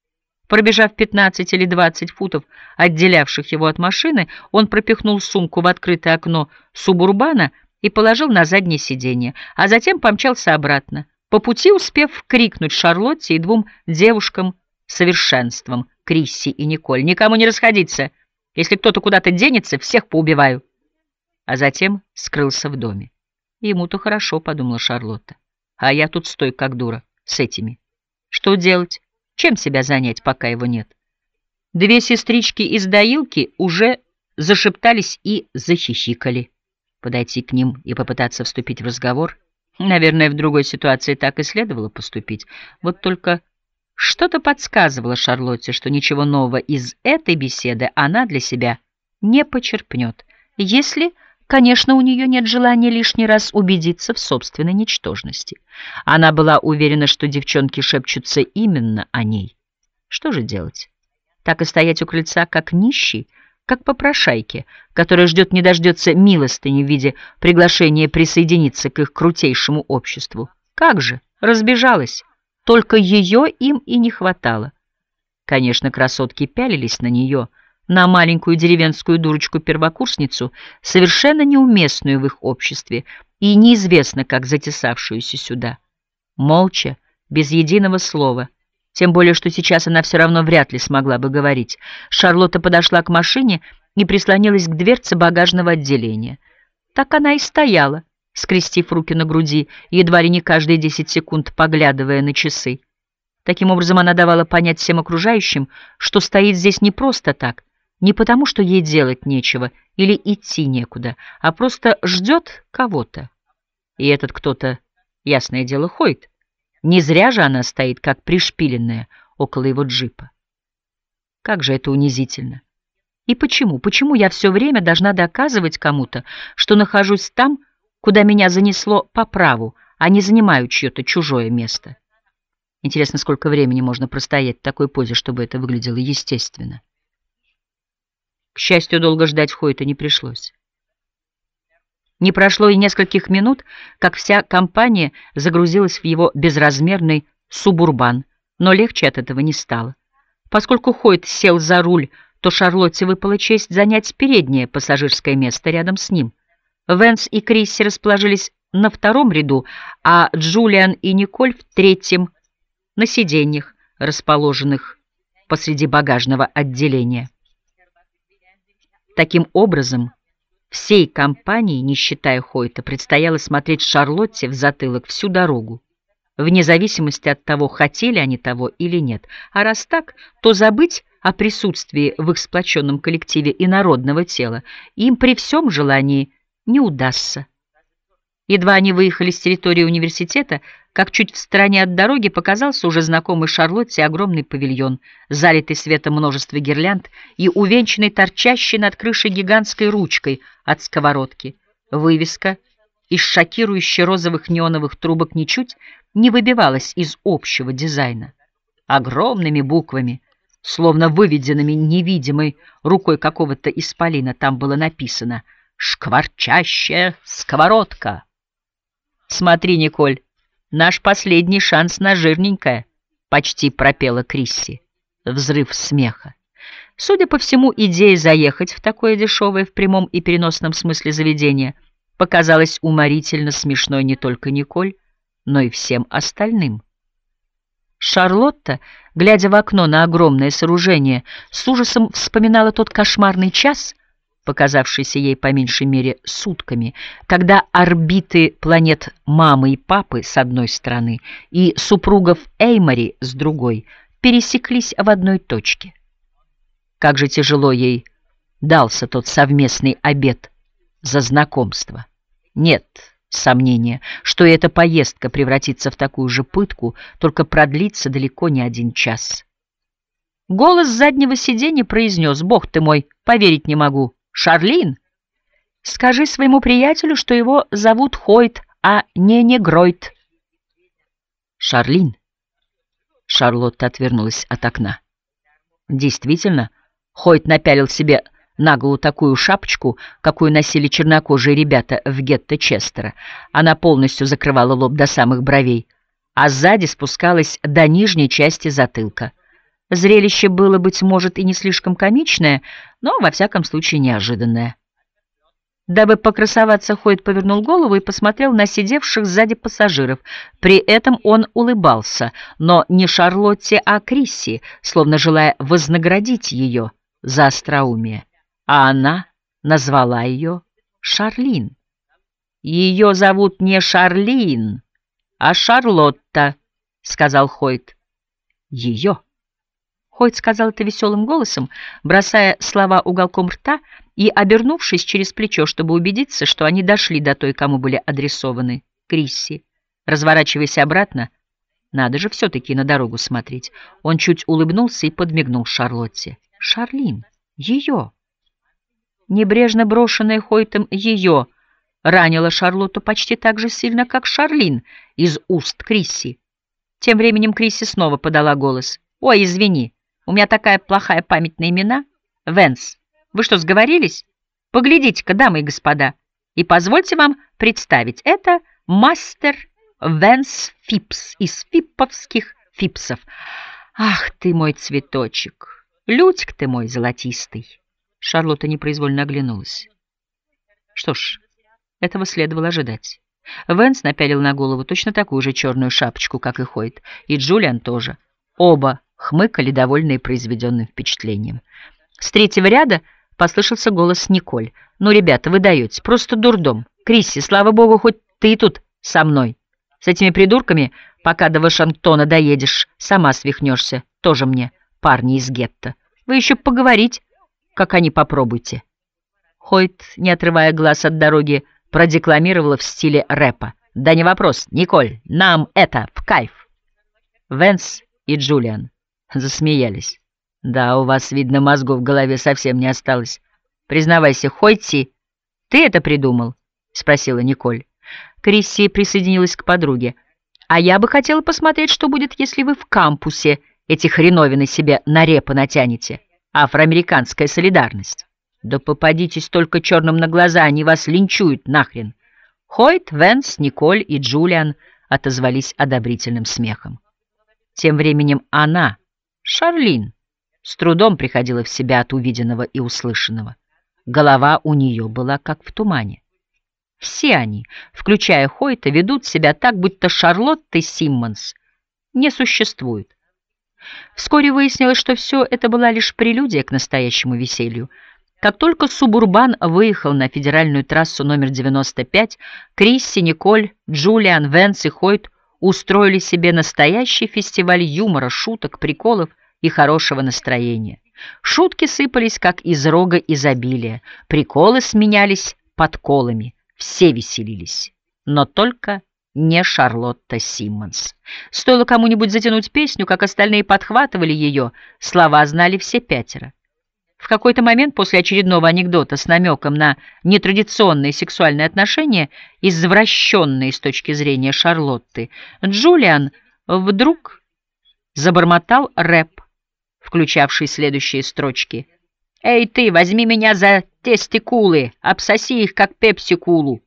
Пробежав пятнадцать или двадцать футов, отделявших его от машины, он пропихнул сумку в открытое окно субурбана и положил на заднее сиденье, а затем помчался обратно, по пути успев крикнуть Шарлотте и двум девушкам совершенством, Крисси и Николь: «Никому не расходиться! Если кто-то куда-то денется, всех поубиваю!» А затем скрылся в доме. «Ему-то хорошо», — подумала Шарлотта. «А я тут стою как дура с этими. Что делать? Чем себя занять, пока его нет?» Две сестрички из доилки уже зашептались и захихикали. Подойти к ним и попытаться вступить в разговор? Наверное, в другой ситуации так и следовало поступить. Вот только что-то подсказывало Шарлотте, что ничего нового из этой беседы она для себя не почерпнет, если, конечно, у нее нет желания лишний раз убедиться в собственной ничтожности. Она была уверена, что девчонки шепчутся именно о ней. Что же делать? Так и стоять у крыльца, как нищий, как попрошайки, который ждет не дождется милостыни в виде приглашения присоединиться к их крутейшему обществу. Как же, разбежалась. Только ее им и не хватало. Конечно, красотки пялились на нее, на маленькую деревенскую дурочку-первокурсницу, совершенно неуместную в их обществе и неизвестно как затесавшуюся сюда. Молча, без единого слова, тем более, что сейчас она все равно вряд ли смогла бы говорить, Шарлотта подошла к машине и прислонилась к дверце багажного отделения. Так она и стояла, скрестив руки на груди, едва ли не каждые десять секунд поглядывая на часы. Таким образом, она давала понять всем окружающим, что стоит здесь не просто так, не потому, что ей делать нечего или идти некуда, а просто ждет кого-то. И этот кто-то, ясное дело, Хойт. Не зря же она стоит, как пришпиленная, около его джипа. Как же это унизительно! И почему? Почему я все время должна доказывать кому-то, что нахожусь там, куда меня занесло по праву, а не занимаю чье-то чужое место? Интересно, сколько времени можно простоять в такой позе, чтобы это выглядело естественно? К счастью, долго ждать Хойта не пришлось. Не прошло и нескольких минут, как вся компания загрузилась в его безразмерный субурбан, но легче от этого не стало. Поскольку Хойт сел за руль, то Шарлотте выпала честь занять переднее пассажирское место рядом с ним. Вэнс и Крисси расположились на втором ряду, а Джулиан и Николь в третьем, на сиденьях, расположенных посреди багажного отделения. Таким образом, всей компании, не считая Хойта, предстояло смотреть Шарлотте в затылок всю дорогу, вне зависимости от того, хотели они того или нет. А раз так, то забыть о присутствии в их сплоченном коллективе инородного тела им при всем желании не удастся. Едва они выехали с территории университета, как чуть в стороне от дороги показался уже знакомый Шарлотте огромный павильон, залитый светом множества гирлянд и увенчанный торчащей над крышей гигантской ручкой от сковородки. Вывеска из шокирующей розовых неоновых трубок ничуть не выбивалась из общего дизайна. Огромными буквами, словно выведенными невидимой рукой какого-то исполина, там было написано «Шкварчащая сковородка». «Смотри, Николь, наш последний шанс на жирненькое», — почти пропела Крисси. Взрыв смеха. Судя по всему, идея заехать в такое дешевое в прямом и переносном смысле заведение показалась уморительно смешной не только Николь, но и всем остальным. Шарлотта, глядя в окно на огромное сооружение, с ужасом вспоминала тот кошмарный час, показавшийся ей по меньшей мере сутками, когда орбиты планет мамы и папы с одной стороны и супругов Эймори с другой пересеклись в одной точке. Как же тяжело ей дался тот совместный обед за знакомство. Нет сомнения, что и эта поездка превратится в такую же пытку, только продлится далеко не один час. Голос с заднего сиденья произнес: «Бог ты мой, поверить не могу! Шарлин, скажи своему приятелю, что его зовут Хойт, а не Негройт». «Шарлин?» Шарлотта отвернулась от окна. Действительно, Хойт напялил себе на голову такую шапочку, какую носили чернокожие ребята в гетто Честера. Она полностью закрывала лоб до самых бровей, а сзади спускалась до нижней части затылка. Зрелище было, быть может, и не слишком комичное, но, во всяком случае, неожиданное. Дабы покрасоваться, Хойт повернул голову и посмотрел на сидевших сзади пассажиров. При этом он улыбался, но не Шарлотте, а Крисси, словно желая вознаградить ее за остроумие. А она назвала ее Шарлин. «Ее зовут не Шарлин, а Шарлотта», — сказал Хойт. «Ее». Хойт сказал это веселым голосом, бросая слова уголком рта и обернувшись через плечо, чтобы убедиться, что они дошли до той, кому были адресованы, Крисси. Разворачиваясь обратно, надо же все-таки на дорогу смотреть, он чуть улыбнулся и подмигнул Шарлотте. «Шарлин, ее». Небрежно брошенная Хойтом «ее» ранила Шарлотту почти так же сильно, как Шарлин из уст Крисси. Тем временем Крисси снова подала голос. «Ой, извини. У меня такая плохая память на имена. Венс, вы что, сговорились? Поглядите-ка, дамы и господа, и позвольте вам представить, это мастер Венс Фипс из фипповских фипсов. Ах ты мой цветочек, Людьк ты мой золотистый». Шарлотта непроизвольно оглянулась. Что ж, этого следовало ожидать. Венс напялил на голову точно такую же черную шапочку, как и Хойт, и Джулиан тоже. Оба хмыкали, довольные произведенным впечатлением. С третьего ряда послышался голос Николь. «Ну, ребята, вы даете, просто дурдом. Крисси, слава богу, хоть ты и тут со мной. С этими придурками, пока до Вашингтона доедешь, сама свихнешься. Тоже мне, парни из гетто. Вы еще поговорить, как они, попробуйте». Хойт, не отрывая глаз от дороги, продекламировала в стиле рэпа. «Да не вопрос, Николь, нам это в кайф». Венс и Джулиан засмеялись. «Да, у вас, видно, мозгов в голове совсем не осталось. Признавайся, Хойти, ты это придумал?» — спросила Николь. Крисси присоединилась к подруге. «А я бы хотела посмотреть, что будет, если вы в кампусе эти хреновины себе на репы натянете. Афроамериканская солидарность. Да попадитесь только черным на глаза, они вас линчуют нахрен». Хойт, Венс, Николь и Джулиан отозвались одобрительным смехом. Тем временем она, Шарлин, с трудом приходила в себя от увиденного и услышанного. Голова у нее была как в тумане. Все они, включая Хойта, ведут себя так, будто Шарлотты Симмонс не существует. Вскоре выяснилось, что все это была лишь прелюдия к настоящему веселью. Как только Субурбан выехал на федеральную трассу номер девяносто пять, Крисси, Николь, Джулиан, Венс и Хойт устроили себе настоящий фестиваль юмора, шуток, приколов и хорошего настроения. Шутки сыпались, как из рога изобилия, приколы сменялись подколами, все веселились, но только не Шарлотта Симмонс. Стоило кому-нибудь затянуть песню, как остальные подхватывали ее, слова знали все пятеро. В какой-то момент после очередного анекдота с намеком на нетрадиционные сексуальные отношения, извращенные с точки зрения Шарлотты, Джулиан вдруг забормотал рэп, включавший следующие строчки. «Эй ты, возьми меня за тестикулы, обсоси их, как пепси-кулу».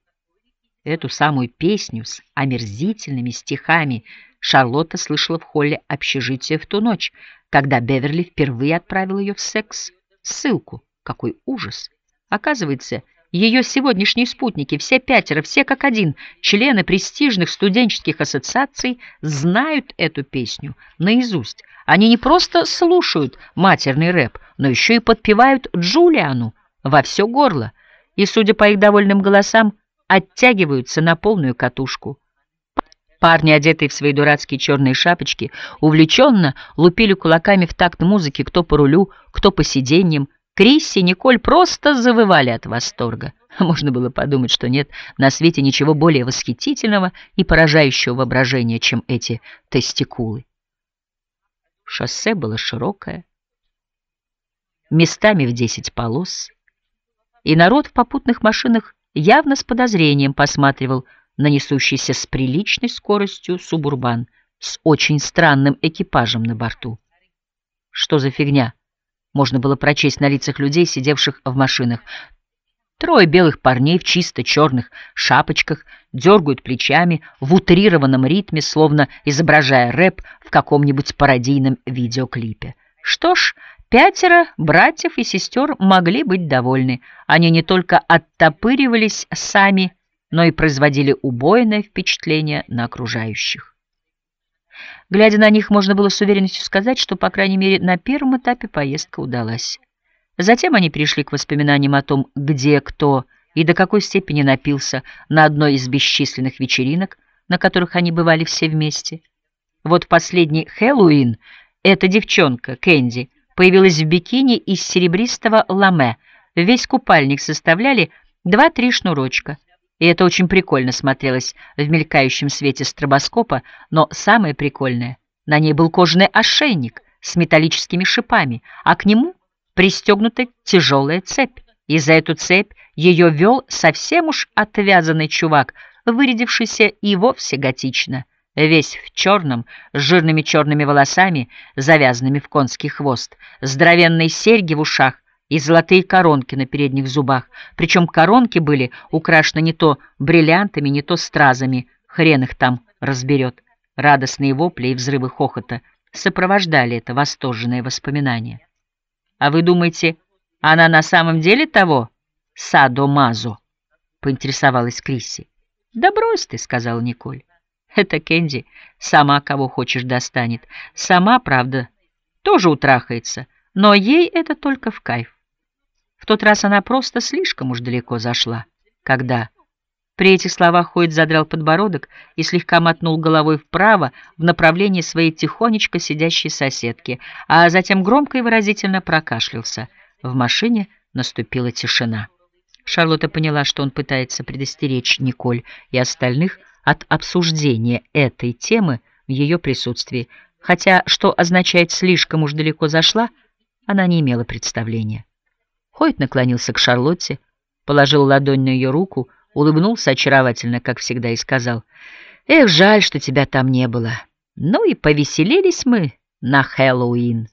Эту самую песню с омерзительными стихами Шарлотта слышала в холле общежития в ту ночь, когда Беверли впервые отправил ее в секс. Ссылку. Какой ужас! Оказывается, ее сегодняшние спутники, все пятеро, все как один, члены престижных студенческих ассоциаций, знают эту песню наизусть. Они не просто слушают матерный рэп, но еще и подпевают Джулиану во все горло, и, судя по их довольным голосам, оттягиваются на полную катушку. Парни, одетые в свои дурацкие черные шапочки, увлеченно лупили кулаками в такт музыки, кто по рулю, кто по сиденьям. Крисси и Николь просто завывали от восторга. Можно было подумать, что нет на свете ничего более восхитительного и поражающего воображения, чем эти тестикулы. Шоссе было широкое, местами в десять полос, и народ в попутных машинах явно с подозрением посматривал на несущийся с приличной скоростью субурбан с очень странным экипажем на борту. Что за фигня? Можно было прочесть на лицах людей, сидевших в машинах. Трое белых парней в чисто черных шапочках дергают плечами в утрированном ритме, словно изображая рэп в каком-нибудь пародийном видеоклипе. Что ж, пятеро братьев и сестер могли быть довольны. Они не только оттопыривались сами, но и производили убойное впечатление на окружающих. Глядя на них, можно было с уверенностью сказать, что, по крайней мере, на первом этапе поездка удалась. Затем они перешли к воспоминаниям о том, где кто и до какой степени напился на одной из бесчисленных вечеринок, на которых они бывали все вместе. Вот в последний Хэллоуин эта девчонка, Кэнди, появилась в бикини из серебристого ламе. Весь купальник составляли два-три шнурочка. И это очень прикольно смотрелось в мелькающем свете стробоскопа, но самое прикольное — на ней был кожаный ошейник с металлическими шипами, а к нему пристегнута тяжелая цепь. И за эту цепь ее вел совсем уж отвязанный чувак, вырядившийся и вовсе готично, весь в черном, с жирными черными волосами, завязанными в конский хвост, здоровенные серьги в ушах и золотые коронки на передних зубах, причем коронки были украшены не то бриллиантами, не то стразами, хрен их там разберет. Радостные вопли и взрывы хохота сопровождали это восторженное воспоминание. «А вы думаете, она на самом деле того садо-мазо?» — поинтересовалась Крисси. «Да брось ты», — сказала Николь. «Это Кэнди сама кого хочешь достанет. Сама, правда, тоже утрахается, но ей это только в кайф. В тот раз она просто слишком уж далеко зашла, когда...» При этих словах Хойт задрал подбородок и слегка мотнул головой вправо в направлении своей тихонечко сидящей соседки, а затем громко и выразительно прокашлялся. В машине наступила тишина. Шарлотта поняла, что он пытается предостеречь Николь и остальных от обсуждения этой темы в ее присутствии, хотя, что означает «слишком уж далеко зашла», она не имела представления. Хойт наклонился к Шарлотте, положил ладонь на ее руку, улыбнулся очаровательно, как всегда, и сказал: «Эх, жаль, что тебя там не было. Ну и повеселились мы на Хэллоуин».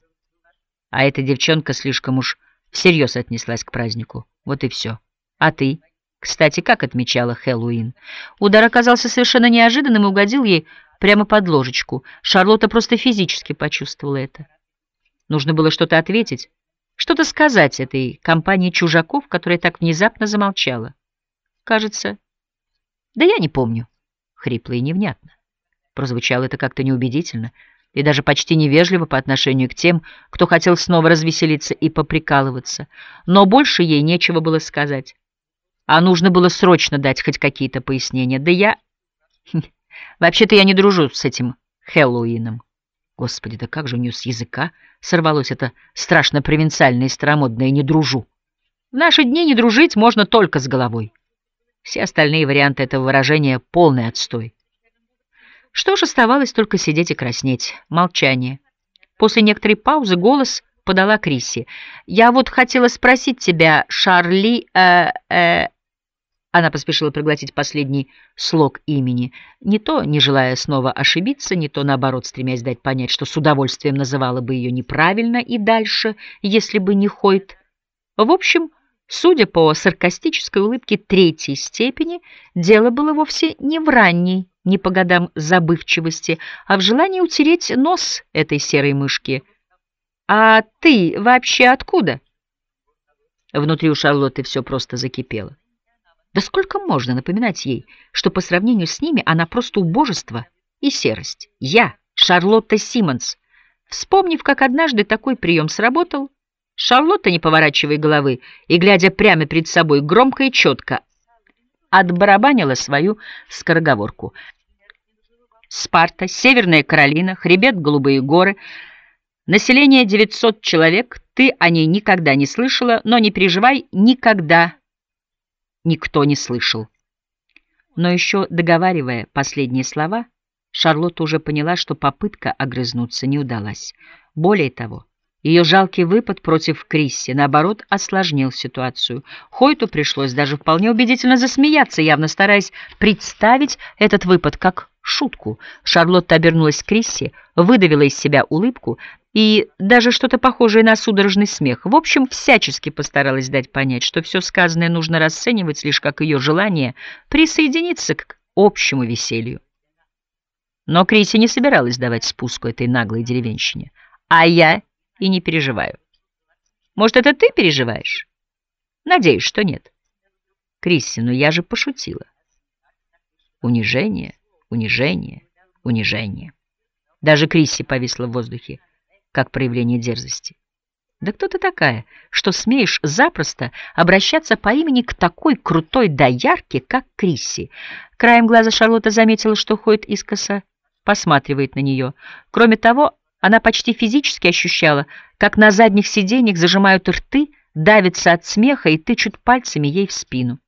А эта девчонка слишком уж всерьез отнеслась к празднику. Вот и все. А ты, кстати, как отмечала Хэллоуин? Удар оказался совершенно неожиданным и угодил ей прямо под ложечку. Шарлотта просто физически почувствовала это. Нужно было что-то ответить, что-то сказать этой компании чужаков, которая так внезапно замолчала. Кажется... Да я не помню. Хрипло и невнятно. Прозвучало это как-то неубедительно и даже почти невежливо по отношению к тем, кто хотел снова развеселиться и поприкалываться. Но больше ей нечего было сказать. А нужно было срочно дать хоть какие-то пояснения. Да я... Вообще-то я не дружу с этим Хэллоуином. Господи, да как же у нее с языка сорвалось это страшно провинциальное и старомодное «не дружу». В наши дни не дружить можно только с головой. Все остальные варианты этого выражения — полный отстой. Что ж, оставалось только сидеть и краснеть. Молчание. После некоторой паузы голос подала Крисси. «Я вот хотела спросить тебя, Шарли...» э, э... Она поспешила проглотить последний слог имени, не то не желая снова ошибиться, не то, наоборот, стремясь дать понять, что с удовольствием называла бы ее неправильно и дальше, если бы не Хойт. В общем, судя по саркастической улыбке третьей степени, дело было вовсе не в ранней, не по годам забывчивости, а в желании утереть нос этой серой мышки. «А ты вообще откуда?» Внутри у Шарлотты все просто закипело. Да сколько можно напоминать ей, что по сравнению с ними она просто убожество и серость. Я, Шарлотта Симмонс. Вспомнив, как однажды такой прием сработал, Шарлотта, не поворачивая головы и глядя прямо перед собой, громко и четко отбарабанила свою скороговорку. Спарта, Северная Каролина, хребет Голубые горы. Население девятьсот человек. Ты о ней никогда не слышала, но не переживай, никогда никто не слышал. Но еще договаривая последние слова, Шарлотта уже поняла, что попытка огрызнуться не удалась. Более того, ее жалкий выпад против Крисси, наоборот, осложнил ситуацию. Хойту пришлось даже вполне убедительно засмеяться, явно стараясь представить этот выпад как шутку. Шарлотта обернулась к Крисси, выдавила из себя улыбку и даже что-то похожее на судорожный смех. В общем, всячески постаралась дать понять, что все сказанное нужно расценивать лишь как ее желание присоединиться к общему веселью. Но Крисси не собиралась давать спуску этой наглой деревенщине. «А я и не переживаю. Может, это ты переживаешь? Надеюсь, что нет. Крисси, ну я же пошутила. Унижение, унижение, унижение. Даже Крисси повисла в воздухе, как проявление дерзости. Да кто ты такая, что смеешь запросто обращаться по имени к такой крутой доярке, как Крисси? Краем глаза Шарлотта заметила, что Хойт искоса посматривает на нее. Кроме того, она почти физически ощущала, как на задних сиденьях зажимают рты, давятся от смеха и тычут пальцами ей в спину.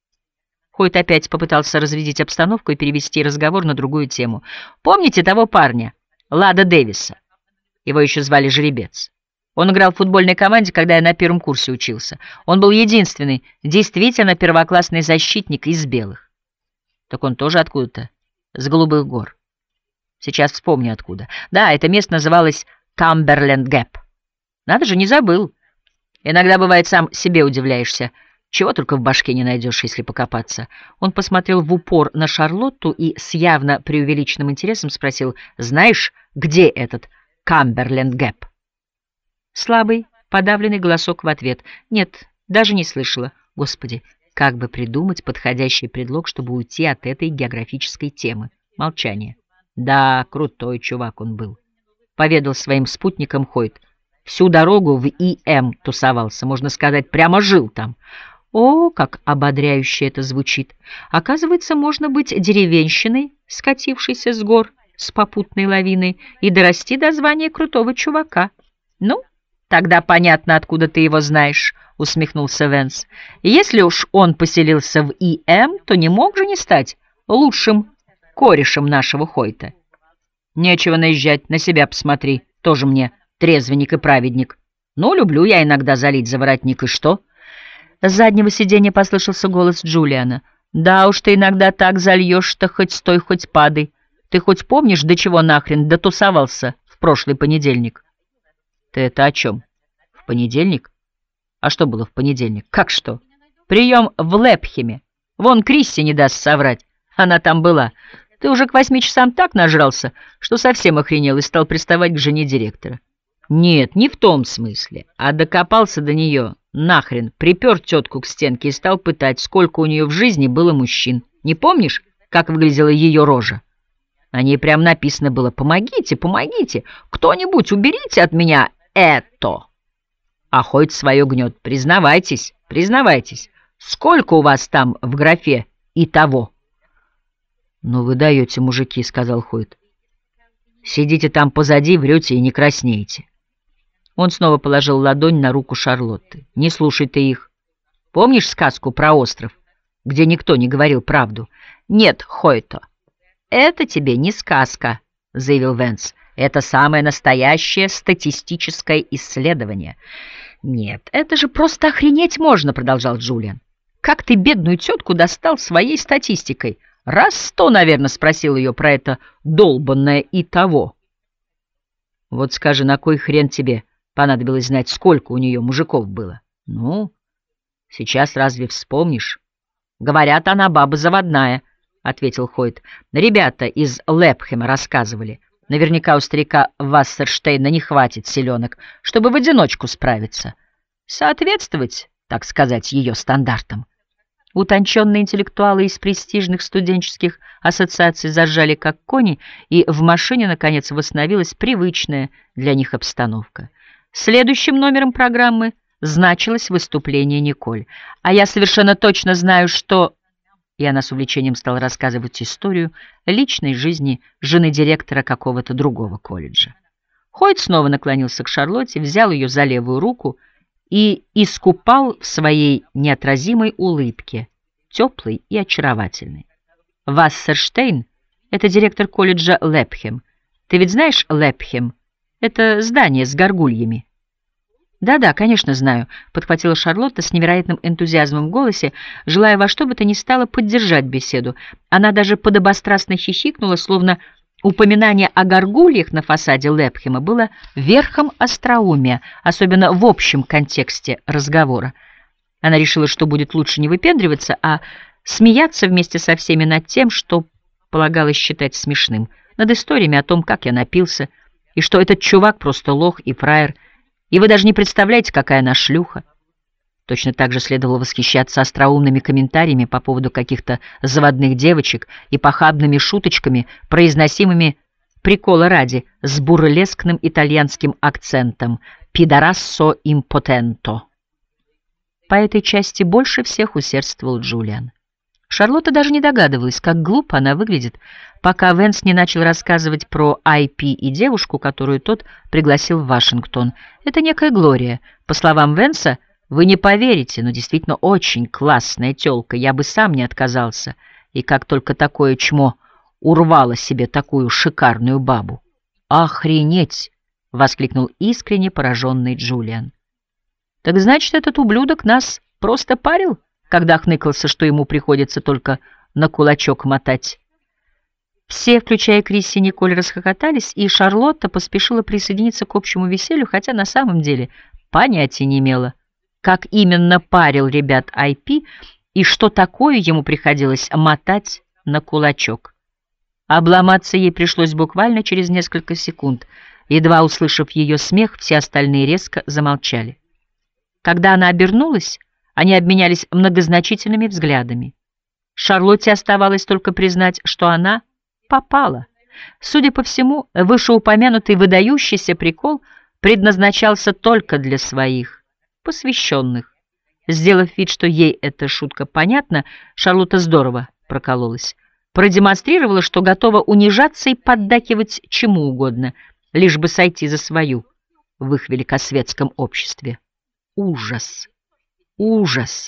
Хойт опять попытался разрядить обстановку и перевести разговор на другую тему. «Помните того парня, Лада Дэвиса? Его еще звали Жеребец. Он играл в футбольной команде, когда я на первом курсе учился. Он был единственный, действительно первоклассный защитник из белых. Так он тоже откуда-то, с Голубых гор. Сейчас вспомню откуда. Да, это место называлось Камберленд Гэп. Надо же, не забыл. Иногда, бывает, сам себе удивляешься. Чего только в башке не найдешь, если покопаться». Он посмотрел в упор на Шарлотту и с явно преувеличенным интересом спросил: «Знаешь, где этот Камберленд Гэп?» Слабый, подавленный голосок в ответ: «Нет, даже не слышала. Господи, как бы придумать подходящий предлог, чтобы уйти от этой географической темы?» Молчание. «Да, крутой чувак он был», — поведал своим спутникам Хойт. «Всю дорогу в И Эм тусовался, можно сказать, прямо жил там». О, как ободряюще это звучит! Оказывается, можно быть деревенщиной, скатившейся с гор с попутной лавиной, и дорасти до звания крутого чувака. Ну, тогда понятно, откуда ты его знаешь, — усмехнулся Венс. Если уж он поселился в И Эм, то не мог же не стать лучшим корешем нашего Хойта. Нечего наезжать, на себя посмотри, тоже мне трезвенник и праведник. Ну, люблю я иногда залить за воротник, и что? С заднего сиденья послышался голос Джулиана. «Да уж ты иногда так зальешь-то, хоть стой, хоть падай. Ты хоть помнишь, до чего нахрен дотусовался в прошлый понедельник?» «Ты это о чем? В понедельник? А что было в понедельник? Как что? Прием в Лепхеме. Вон Крисси не даст соврать. Она там была. Ты уже к восьми часам так нажрался, что совсем охренел и стал приставать к жене директора». «Нет, не в том смысле, а докопался до нее». Нахрен припер тетку к стенке и стал пытать, сколько у нее в жизни было мужчин. Не помнишь, как выглядела ее рожа? На ней прям написано было: «Помогите, помогите, кто-нибудь уберите от меня это». А Хойт свое гнет. Признавайтесь, признавайтесь, сколько у вас там в графе и того? «Ну вы даете, мужики», — сказал Хойт. «Сидите там позади, врете и не краснеете». Он снова положил ладонь на руку Шарлотты. «Не слушай ты их. Помнишь сказку про остров, где никто не говорил правду?» «Нет, Хойто, это тебе не сказка», — заявил Венс. «Это самое настоящее статистическое исследование». «Нет, это же просто охренеть можно», — продолжал Джулиан. «Как ты бедную тетку достал своей статистикой? Раз сто, наверное, спросил ее про это долбанное и того». «Вот скажи, на кой хрен тебе понадобилось знать, сколько у нее мужиков было?» «Ну, сейчас разве вспомнишь?» «Говорят, она баба заводная», — ответил Хойт. «Ребята из Лепхема рассказывали. Наверняка у старика Вассерштейна не хватит селенок, чтобы в одиночку справиться. Соответствовать, так сказать, ее стандартам». Утонченные интеллектуалы из престижных студенческих ассоциаций заржали как кони, и в машине, наконец, восстановилась привычная для них обстановка. Следующим номером программы значилось выступление Николь. «А я совершенно точно знаю, что...» И она с увлечением стала рассказывать историю личной жизни жены директора какого-то другого колледжа. Хойт снова наклонился к Шарлотте, взял ее за левую руку и искупал в своей неотразимой улыбке, теплой и очаровательной. «Вассерштейн — это директор колледжа Лепхем. Ты ведь знаешь Лепхем? Это здание с горгульями». «Да-да, конечно, знаю», — подхватила Шарлотта с невероятным энтузиазмом в голосе, желая во что бы то ни стало поддержать беседу. Она даже подобострастно хихикнула, словно упоминание о горгульях на фасаде Лепхема было верхом остроумия, особенно в общем контексте разговора. Она решила, что будет лучше не выпендриваться, а смеяться вместе со всеми над тем, что полагалось считать смешным, над историями о том, как я напился, и что этот чувак просто лох и фраер, И вы даже не представляете, какая она шлюха. Точно так же следовало восхищаться остроумными комментариями по поводу каких-то заводных девочек и похабными шуточками, произносимыми прикола ради, с бурлескным итальянским акцентом «пидорассо импотенто». По этой части больше всех усердствовал Джулиан. Шарлотта даже не догадывалась, как глупо она выглядит, пока Венс не начал рассказывать про Ай Пи и девушку, которую тот пригласил в Вашингтон. Это некая Глория. По словам Венса, вы не поверите, но действительно очень классная тёлка, я бы сам не отказался. И как только такое чмо урвало себе такую шикарную бабу. «Охренеть!» — воскликнул искренне пораженный Джулиан. «Так значит, этот ублюдок нас просто парил, когда хныкался, что ему приходится только на кулачок мотать?» Все, включая Крисси и Николь, расхохотались, и Шарлотта поспешила присоединиться к общему веселью, хотя на самом деле понятия не имела, как именно парил ребят Ай Пи и что такое ему приходилось мотать на кулачок. Обломаться ей пришлось буквально через несколько секунд. Едва услышав ее смех, все остальные резко замолчали. Когда она обернулась, они обменялись многозначительными взглядами. Шарлотте оставалось только признать, что она попала. Судя по всему, вышеупомянутый выдающийся прикол предназначался только для своих посвященных. Сделав вид, что ей эта шутка понятна, Шарлотта здорово прокололась. Продемонстрировала, что готова унижаться и поддакивать чему угодно, лишь бы сойти за свою в их великосветском обществе. Ужас! Ужас!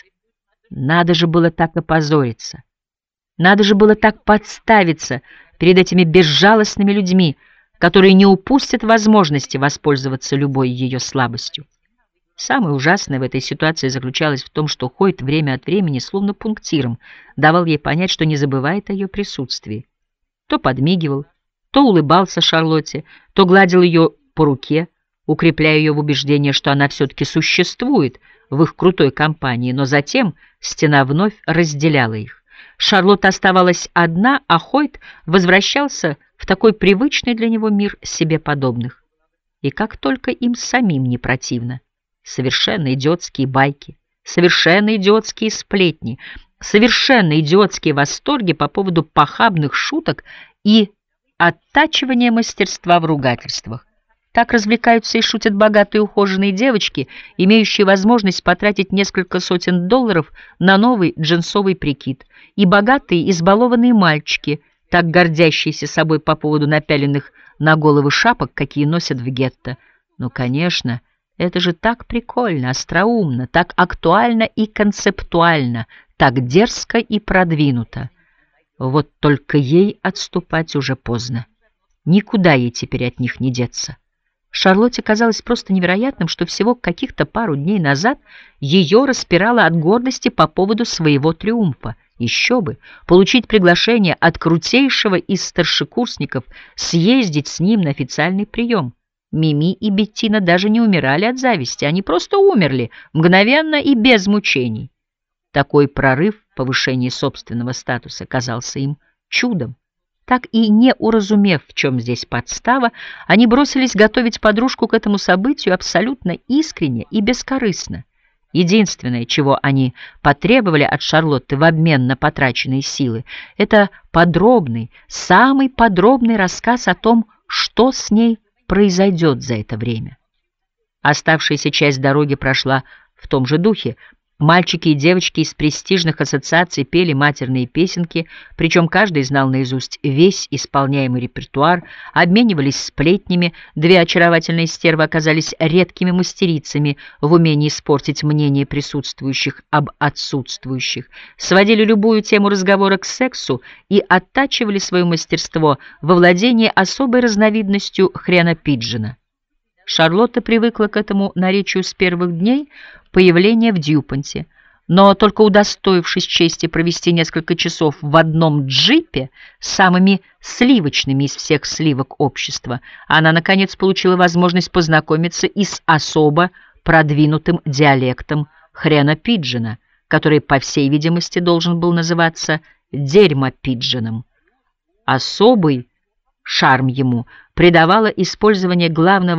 Надо же было так опозориться. Надо же было так подставиться перед этими безжалостными людьми, которые не упустят возможности воспользоваться любой ее слабостью. Самое ужасное в этой ситуации заключалось в том, что Хойт время от времени, словно пунктиром, давал ей понять, что не забывает о ее присутствии. То подмигивал, то улыбался Шарлотте, то гладил ее по руке, укрепляя ее в убеждении, что она все-таки существует в их крутой компании, но затем стена вновь разделяла их. Шарлотта оставалась одна, а Хойт возвращался в такой привычный для него мир себе подобных. И как только им самим не противно. Совершенно идиотские байки, совершенно идиотские сплетни, совершенно идиотские восторги по поводу похабных шуток и оттачивания мастерства в ругательствах. Так развлекаются и шутят богатые ухоженные девочки, имеющие возможность потратить несколько сотен долларов на новый джинсовый прикид, и богатые избалованные мальчики, так гордящиеся собой по поводу напяленных на головы шапок, какие носят в гетто. Ну, конечно, это же так прикольно, остроумно, так актуально и концептуально, так дерзко и продвинуто. Вот только ей отступать уже поздно. Никуда ей теперь от них не деться. Шарлотте казалось просто невероятным, что всего каких-то пару дней назад ее распирало от гордости по поводу своего триумфа. Еще бы, получить приглашение от крутейшего из старшекурсников съездить с ним на официальный прием. Мими и Беттина даже не умирали от зависти, они просто умерли, мгновенно и без мучений. Такой прорыв в повышении собственного статуса казался им чудом. Так и не уразумев, в чем здесь подстава, они бросились готовить подружку к этому событию абсолютно искренне и бескорыстно. Единственное, чего они потребовали от Шарлотты в обмен на потраченные силы, это подробный, самый подробный рассказ о том, что с ней произойдет за это время. Оставшаяся часть дороги прошла в том же духе. Мальчики и девочки из престижных ассоциаций пели матерные песенки, причем каждый знал наизусть весь исполняемый репертуар, обменивались сплетнями, две очаровательные стервы оказались редкими мастерицами в умении испортить мнение присутствующих об отсутствующих, сводили любую тему разговора к сексу и оттачивали свое мастерство во владении особой разновидностью хрена-пиджина. Шарлотта привыкла к этому наречию с первых дней появления в Дьюпонте, но только удостоившись чести провести несколько часов в одном джипе с самыми сливочными из всех сливок общества, она, наконец, получила возможность познакомиться и с особо продвинутым диалектом хрена-пиджина, который, по всей видимости, должен был называться дерьмо-пиджином. Особый шарм ему придавало использование главного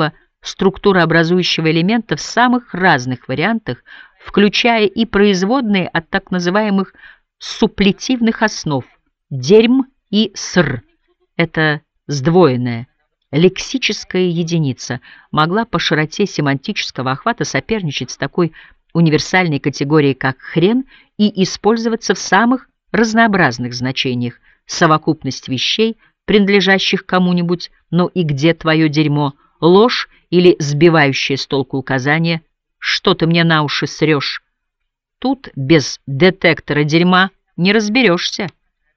структурообразующего элемента в самых разных вариантах, включая и производные от так называемых супплетивных основ дерьм и ср. Это сдвоенная лексическая единица могла по широте семантического охвата соперничать с такой универсальной категорией, как хрен, и использоваться в самых разнообразных значениях: совокупность вещей, принадлежащих кому-нибудь, но и где твое дерьмо, ложь или сбивающее с толку указание «что ты мне на уши срешь». Тут без детектора дерьма не разберешься.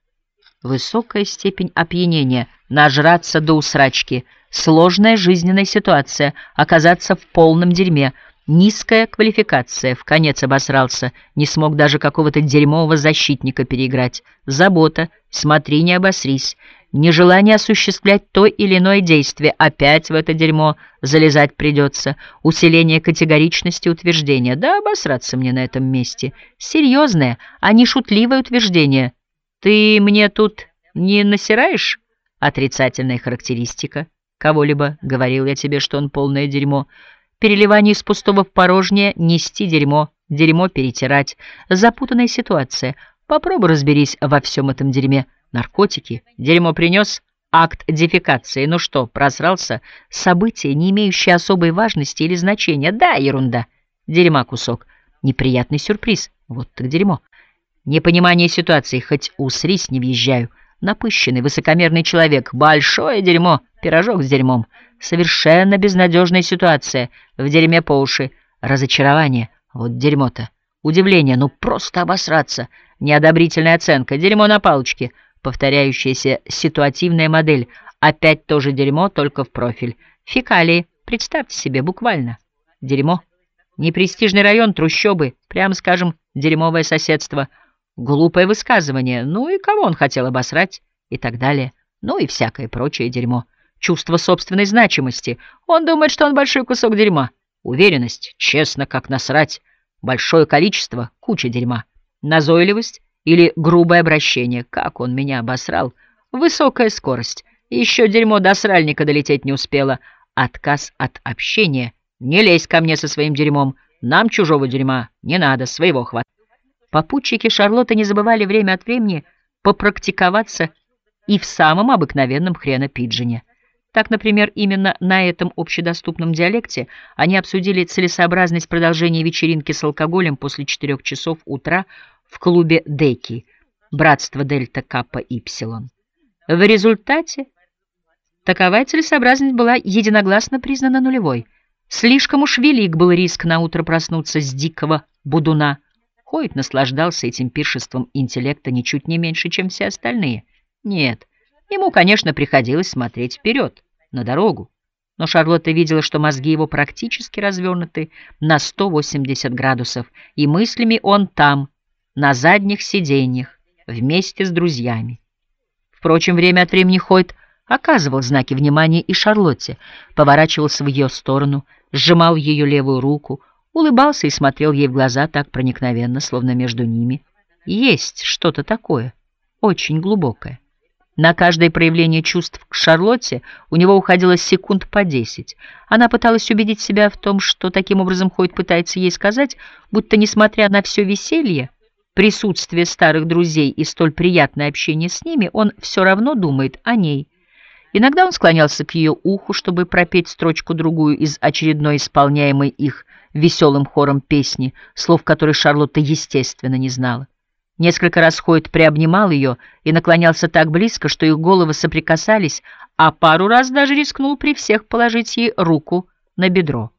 Высокая степень опьянения, нажраться до усрачки, сложная жизненная ситуация, оказаться в полном дерьме, низкая квалификация, вконец обосрался, не смог даже какого-то дерьмового защитника переиграть, забота, смотри, не обосрись, нежелание осуществлять то или иное действие, опять в это дерьмо залезать придется, усиление категоричности утверждения, да обосраться мне на этом месте, серьезное, а не шутливое утверждение. Ты мне тут не насираешь? Отрицательная характеристика кого-либо. Говорил я тебе, что он полное дерьмо. Переливание из пустого в порожнее, нести дерьмо, дерьмо перетирать. Запутанная ситуация. Попробуй разберись во всем этом дерьме. Наркотики. Дерьмо принес. Акт дефекации. Ну что, просрался? Событие, не имеющее особой важности или значения. Да, ерунда. Дерьма кусок. Неприятный сюрприз. Вот так дерьмо. Непонимание ситуации, хоть усрись, не въезжаю. Напыщенный, высокомерный человек. Большое дерьмо. Пирожок с дерьмом. Совершенно безнадежная ситуация. В дерьме по уши. Разочарование. Вот дерьмо-то. Удивление. Ну просто обосраться. Неодобрительная оценка. Дерьмо на палочке. Повторяющаяся ситуативная модель. Опять тоже дерьмо, только в профиль. Фекалии. Представьте себе, буквально. Дерьмо. Непрестижный район, трущобы. Прямо скажем, дерьмовое соседство. Глупое высказывание, ну и кого он хотел обосрать, и так далее, ну и всякое прочее дерьмо. Чувство собственной значимости. Он думает, что он большой кусок дерьма. Уверенность, честно, как насрать. Большое количество, куча дерьма. Назойливость или грубое обращение. Как он меня обосрал. Высокая скорость. Еще дерьмо до сральника долететь не успело. Отказ от общения. Не лезь ко мне со своим дерьмом. Нам чужого дерьма не надо, своего хватит. Попутчики Шарлотты не забывали время от времени попрактиковаться и в самом обыкновенном хренопиджине. Так, например, именно на этом общедоступном диалекте они обсудили целесообразность продолжения вечеринки с алкоголем после четырех часов утра в клубе Деки, братство Дельта Каппа Ипсилон. В результате таковая целесообразность была единогласно признана нулевой. Слишком уж велик был риск наутро проснуться с дикого будуна. Хойт наслаждался этим пиршеством интеллекта ничуть не меньше, чем все остальные. Нет, ему, конечно, приходилось смотреть вперед, на дорогу. Но Шарлотта видела, что мозги его практически развернуты на сто восемьдесят градусов, и мыслями он там, на задних сиденьях, вместе с друзьями. Впрочем, время от времени Хойт оказывал знаки внимания и Шарлотте, поворачивался в ее сторону, сжимал ее левую руку, улыбался и смотрел ей в глаза так проникновенно, словно между ними есть что-то такое, очень глубокое. На каждое проявление чувств к Шарлотте у него уходило секунд по десять. Она пыталась убедить себя в том, что таким образом Хойт пытается ей сказать, будто, несмотря на все веселье, присутствие старых друзей и столь приятное общение с ними, он все равно думает о ней. Иногда он склонялся к ее уху, чтобы пропеть строчку-другую из очередной исполняемой их веселым хором песни, слов которой Шарлотта, естественно, не знала. Несколько раз Хойт приобнимал ее и наклонялся так близко, что их головы соприкасались, а пару раз даже рискнул при всех положить ей руку на бедро.